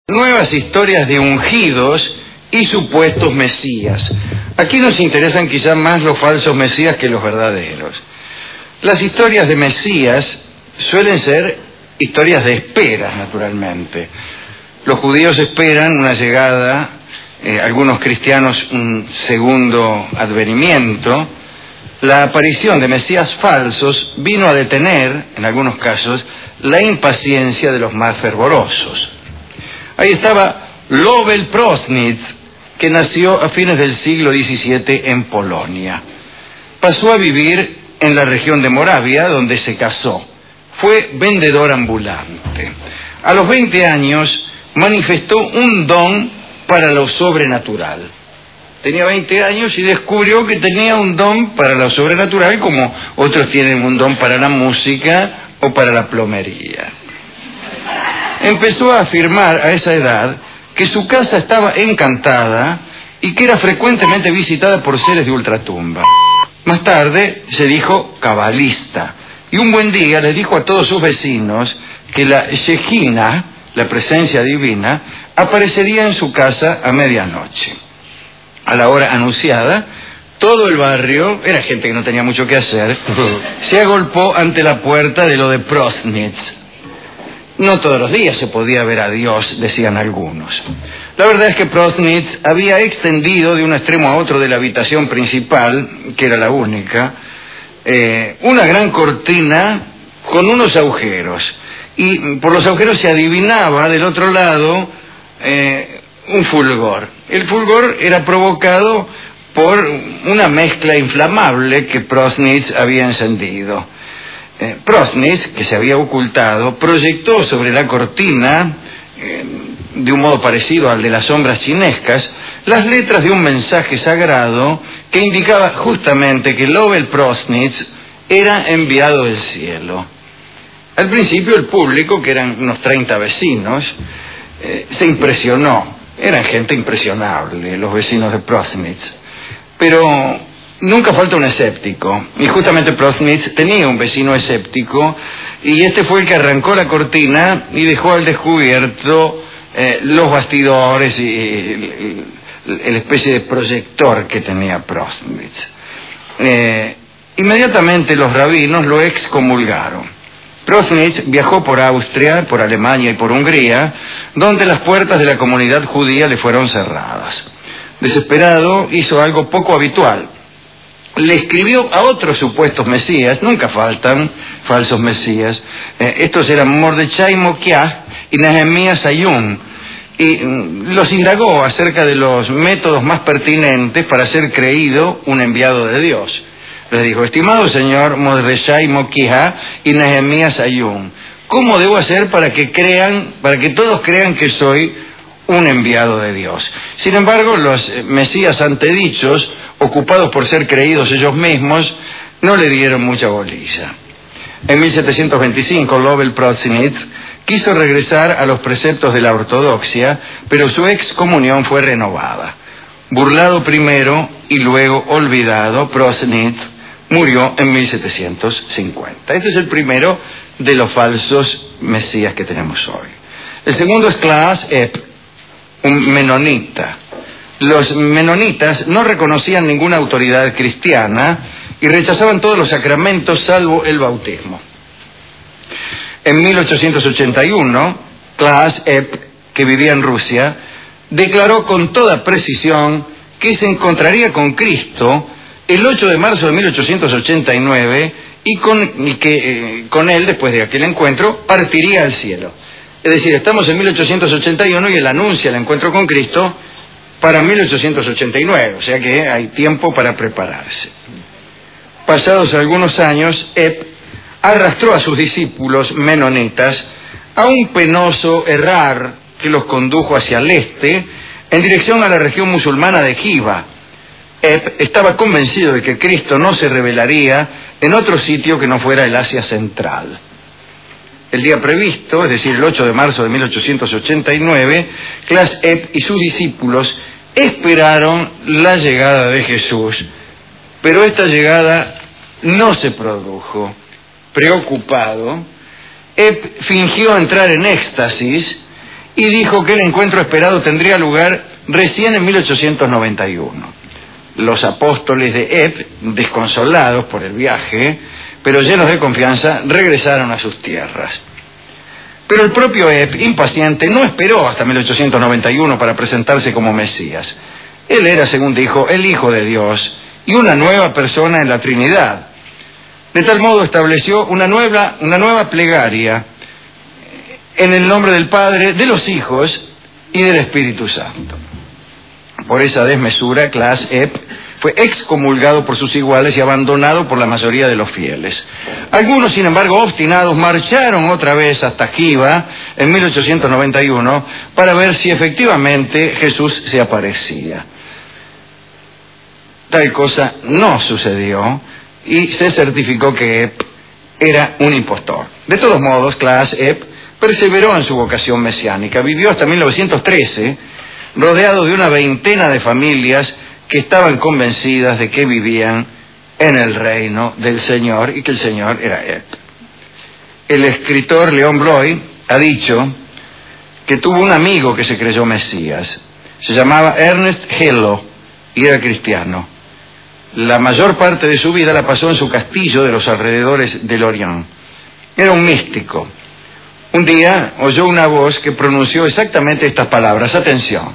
Nuevas historias de ungidos y supuestos mesías. Aquí nos interesan quizá más los falsos mesías que los verdaderos. Las historias de mesías suelen ser historias de espera, naturalmente. Los judíos esperan una llegada, algunos cristianos un segundo advenimiento. La aparición de mesías falsos vino a detener, en algunos casos, la impaciencia de los más fervorosos. Ahí estaba Lovell Prosnitz, que nació a fines del siglo XVII en Polonia. Pasó a vivir en la región de Moravia, donde se casó. Fue vendedor ambulante. A los 20 años manifestó un don para lo sobrenatural. Tenía 20 años y descubrió que tenía un don para lo sobrenatural, como otros tienen un don para la música o para la plomería. Empezó a afirmar a esa edad que su casa estaba encantada y que era frecuentemente visitada por seres de ultratumba. Más tarde se dijo cabalista y un buen día le dijo a todos sus vecinos que la Shejina, la presencia divina, aparecería en su casa a medianoche. A la hora anunciada, todo el barrio, era gente que no tenía mucho que hacer, se agolpó ante la puerta de lo de Prosnitz. No todos los días se podía ver a Dios, decían algunos. La verdad es que Prosnitz había extendido de un extremo a otro de la habitación principal, que era la única, una gran cortina con unos agujeros. Y por los agujeros se adivinaba del otro lado un fulgor. El fulgor era provocado por una mezcla inflamable que Prosnitz había encendido. Prosnitz, que se había ocultado, proyectó sobre la cortina, de un modo parecido al de las sombras chinescas, las letras de un mensaje sagrado que indicaba justamente que Lovell Prosnitz era enviado del cielo. Al principio el público, que eran unos 30 vecinos, se impresionó. Eran gente impresionable, los vecinos de Prosnitz. Pero nunca falta un escéptico, y justamente Prosnitz tenía un vecino escéptico, y este fue el que arrancó la cortina y dejó al descubierto los bastidores y la especie de proyector que tenía Prosnitz. Inmediatamente los rabinos lo excomulgaron. Prosnitz viajó por Austria, por Alemania y por Hungría, donde las puertas de la comunidad judía le fueron cerradas. Desesperado, hizo algo poco habitual. Le escribió a otros supuestos mesías, nunca faltan falsos mesías. Estos eran Mordechai Mokiah y Nehemías Ayun, y los indagó acerca de los métodos más pertinentes para ser creído un enviado de Dios. Les dijo: estimado señor Mordechai Mokiah y Nehemías Ayun, ¿cómo debo hacer para que todos crean que soy un enviado de Dios? Sin embargo, los mesías antedichos, ocupados por ser creídos ellos mismos, no le dieron mucha bolilla. En 1725, Lovell Prosnitz quiso regresar a los preceptos de la ortodoxia, pero su excomunión fue renovada. Burlado primero y luego olvidado, Prosnitz murió en 1750. Este es el primero de los falsos mesías que tenemos hoy. El segundo es Klaas Epp, un menonita. Los menonitas no reconocían ninguna autoridad cristiana y rechazaban todos los sacramentos salvo el bautismo. En 1881, Klaas Epp, que vivía en Rusia, declaró con toda precisión que se encontraría con Cristo el 8 de marzo de 1889 y que con él, después de aquel encuentro, partiría al cielo. Es decir, estamos en 1881 y él anuncia el encuentro con Cristo para 1889, o sea que hay tiempo para prepararse. Pasados algunos años, Epp arrastró a sus discípulos menonitas a un penoso errar que los condujo hacia el este, en dirección a la región musulmana de Jiva. Epp estaba convencido de que Cristo no se revelaría en otro sitio que no fuera el Asia Central. El día previsto, es decir, el 8 de marzo de 1889, Klaas Epp y sus discípulos esperaron la llegada de Jesús, pero esta llegada no se produjo. Preocupado, Epp fingió entrar en éxtasis y dijo que el encuentro esperado tendría lugar recién en 1891. Los apóstoles de Epp, desconsolados por el viaje, pero llenos de confianza, regresaron a sus tierras. Pero el propio Epp, impaciente, no esperó hasta 1891 para presentarse como Mesías. Él era, según dijo, el Hijo de Dios y una nueva persona en la Trinidad. De tal modo estableció una nueva plegaria en el nombre del Padre, de los Hijos y del Espíritu Santo. Por esa desmesura, Klaas Epp fue excomulgado por sus iguales y abandonado por la mayoría de los fieles. Algunos, sin embargo, obstinados, marcharon otra vez hasta Giva en 1891 para ver si efectivamente Jesús se aparecía. Tal cosa no sucedió y se certificó que Epp era un impostor. De todos modos, Klaas Epp perseveró en su vocación mesiánica. Vivió hasta 1913, rodeado de una veintena de familias que estaban convencidas de que vivían en el reino del Señor y que el Señor era Epp. El escritor Leon Bloy ha dicho que tuvo un amigo que se creyó Mesías. Se llamaba Ernest Hello y era cristiano. La mayor parte de su vida la pasó en su castillo de los alrededores de Lorient. Era un místico. Un día oyó una voz que pronunció exactamente estas palabras. Atención.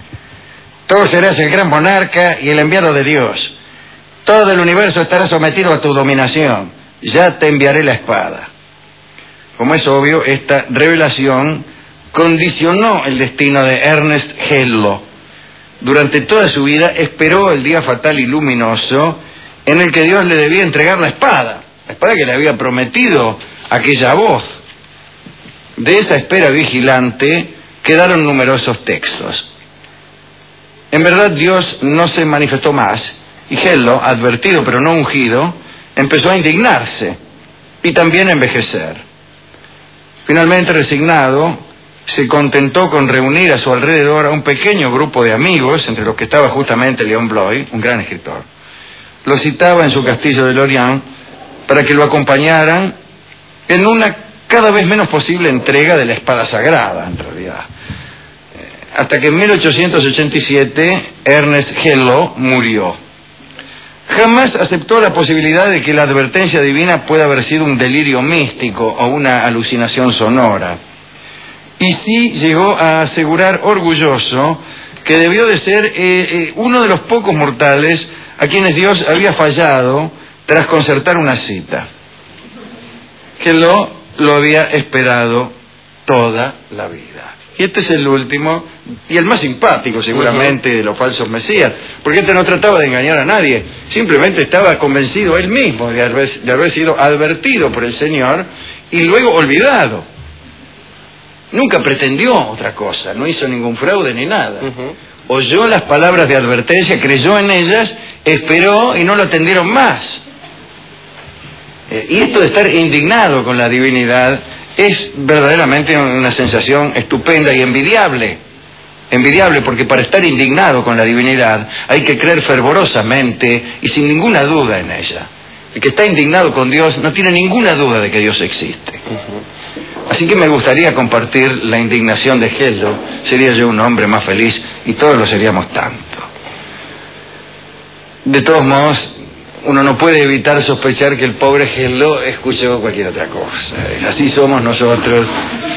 Tú serás el gran monarca y el enviado de Dios. Todo el universo estará sometido a tu dominación. Ya te enviaré la espada. Como es obvio, esta revelación condicionó el destino de Ernest Hello. Durante toda su vida esperó el día fatal y luminoso en el que Dios le debía entregar la espada que le había prometido aquella voz. De esa espera vigilante quedaron numerosos textos. En verdad Dios no se manifestó más, y Hello, advertido pero no ungido, empezó a indignarse y también a envejecer. Finalmente, resignado, se contentó con reunir a su alrededor a un pequeño grupo de amigos, entre los que estaba justamente Leon Bloy, un gran escritor. Lo citaba en su castillo de Lorient para que lo acompañaran en una cada vez menos posible entrega de la espada sagrada, en realidad. Hasta que en 1887 Ernest Hello murió. Jamás aceptó la posibilidad de que la advertencia divina pueda haber sido un delirio místico o una alucinación sonora. Y sí llegó a asegurar orgulloso que debió de ser uno de los pocos mortales a quienes Dios había fallado tras concertar una cita. Hello lo había esperado toda la vida. Y este es el último y el más simpático seguramente de los falsos mesías, porque este no trataba de engañar a nadie, simplemente estaba convencido él mismo de haber sido advertido por el Señor y luego olvidado. Nunca pretendió otra cosa, no hizo ningún fraude ni nada. Oyó las palabras de advertencia, creyó en ellas, esperó y no lo atendieron más. Y esto de estar indignado con la divinidad es verdaderamente una sensación estupenda y envidiable. Envidiable porque para estar indignado con la divinidad hay que creer fervorosamente y sin ninguna duda en ella. El que está indignado con Dios no tiene ninguna duda de que Dios existe. Así que me gustaría compartir la indignación de Hello. Sería yo un hombre más feliz y todos lo seríamos tanto. De todos modos, uno no puede evitar sospechar que el pobre Hello escuchó cualquier otra cosa. Así somos nosotros,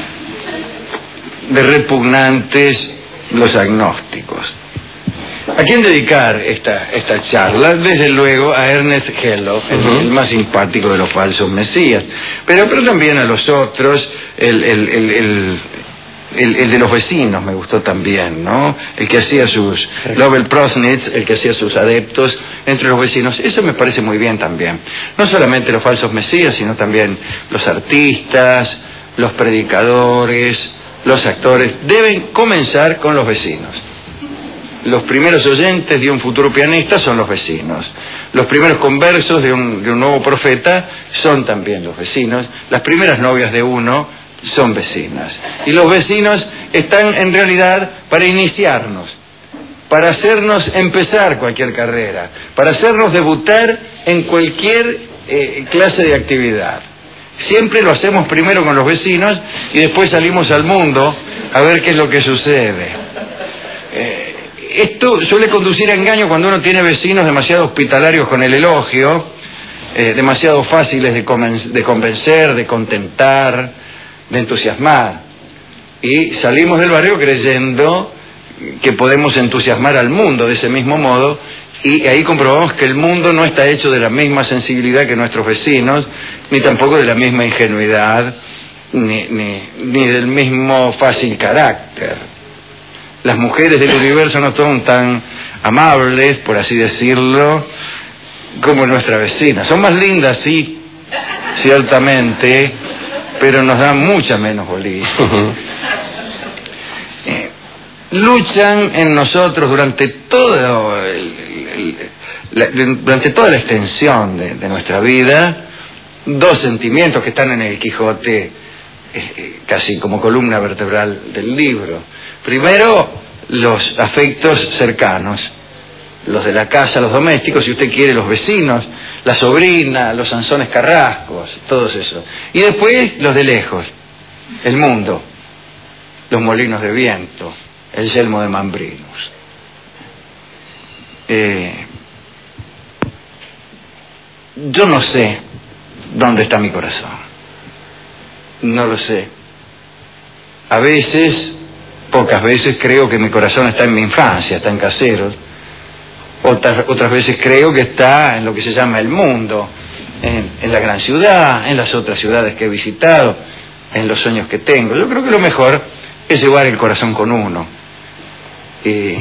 de repugnantes los agnósticos. ¿A quién dedicar esta charla? Desde luego a Ernest Hello, el más simpático de los falsos mesías, pero también a los otros, el de los vecinos me gustó también, ¿no? El que hacía sus Lovell Prosnitz, el que hacía sus adeptos entre los vecinos, eso me parece muy bien también. No solamente los falsos mesías, sino también los artistas, los predicadores, los actores, deben comenzar con los vecinos. Los primeros oyentes de un futuro pianista son los vecinos. Los primeros conversos de un nuevo profeta son también los vecinos. Las primeras novias de uno son vecinas. Y los vecinos están en realidad para iniciarnos, para hacernos empezar cualquier carrera, para hacernos debutar en cualquier clase de actividad. Siempre lo hacemos primero con los vecinos y después salimos al mundo a ver qué es lo que sucede. Esto suele conducir a engaño cuando uno tiene vecinos demasiado hospitalarios con el elogio, demasiado fáciles de convencer, de contentar, de entusiasmar. Y salimos del barrio creyendo que podemos entusiasmar al mundo de ese mismo modo, y ahí comprobamos que el mundo no está hecho de la misma sensibilidad que nuestros vecinos, ni tampoco de la misma ingenuidad, ni del mismo fácil carácter. Las mujeres del universo no son tan amables, por así decirlo, como nuestra vecina. Son más lindas, sí, ciertamente, pero nos dan mucha menos bolilla. Luchan en nosotros durante toda la extensión de nuestra vida dos sentimientos que están en el Quijote, casi como columna vertebral del libro. Primero, los afectos cercanos, los de la casa, los domésticos, si usted quiere, los vecinos, la sobrina, los Sansones Carrascos, todos esos. Y después los de lejos, el mundo, los molinos de viento, el yelmo de Mambrinos. Yo no sé dónde está mi corazón. No lo sé. A veces, pocas veces, creo que mi corazón está en mi infancia, está en Caseros. Otras veces creo que está en lo que se llama el mundo, en la gran ciudad, en las otras ciudades que he visitado, en los sueños que tengo. Yo creo que lo mejor es llevar el corazón con uno e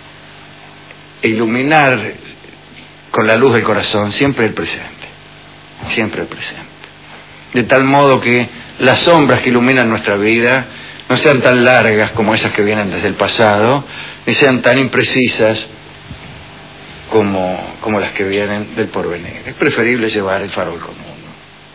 iluminar con la luz del corazón siempre el presente, de tal modo que las sombras que iluminan nuestra vida no sean tan largas como esas que vienen desde el pasado, ni sean tan imprecisas como las que vienen del porvenir. Es preferible llevar el farol con uno.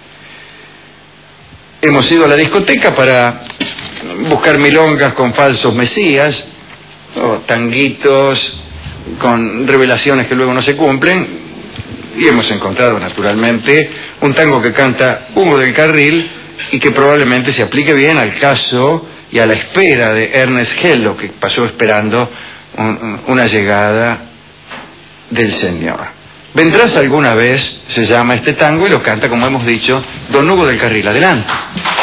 Hemos ido a la discoteca para buscar milongas con falsos mesías, o tanguitos con revelaciones que luego no se cumplen, y hemos encontrado naturalmente un tango que canta Hugo del Carril y que probablemente se aplique bien al caso y a la espera de Ernest Hello, que pasó esperando una llegada del Señor. ¿Vendrás alguna vez? Se llama este tango y lo canta, como hemos dicho, don Hugo del Carril. Adelante.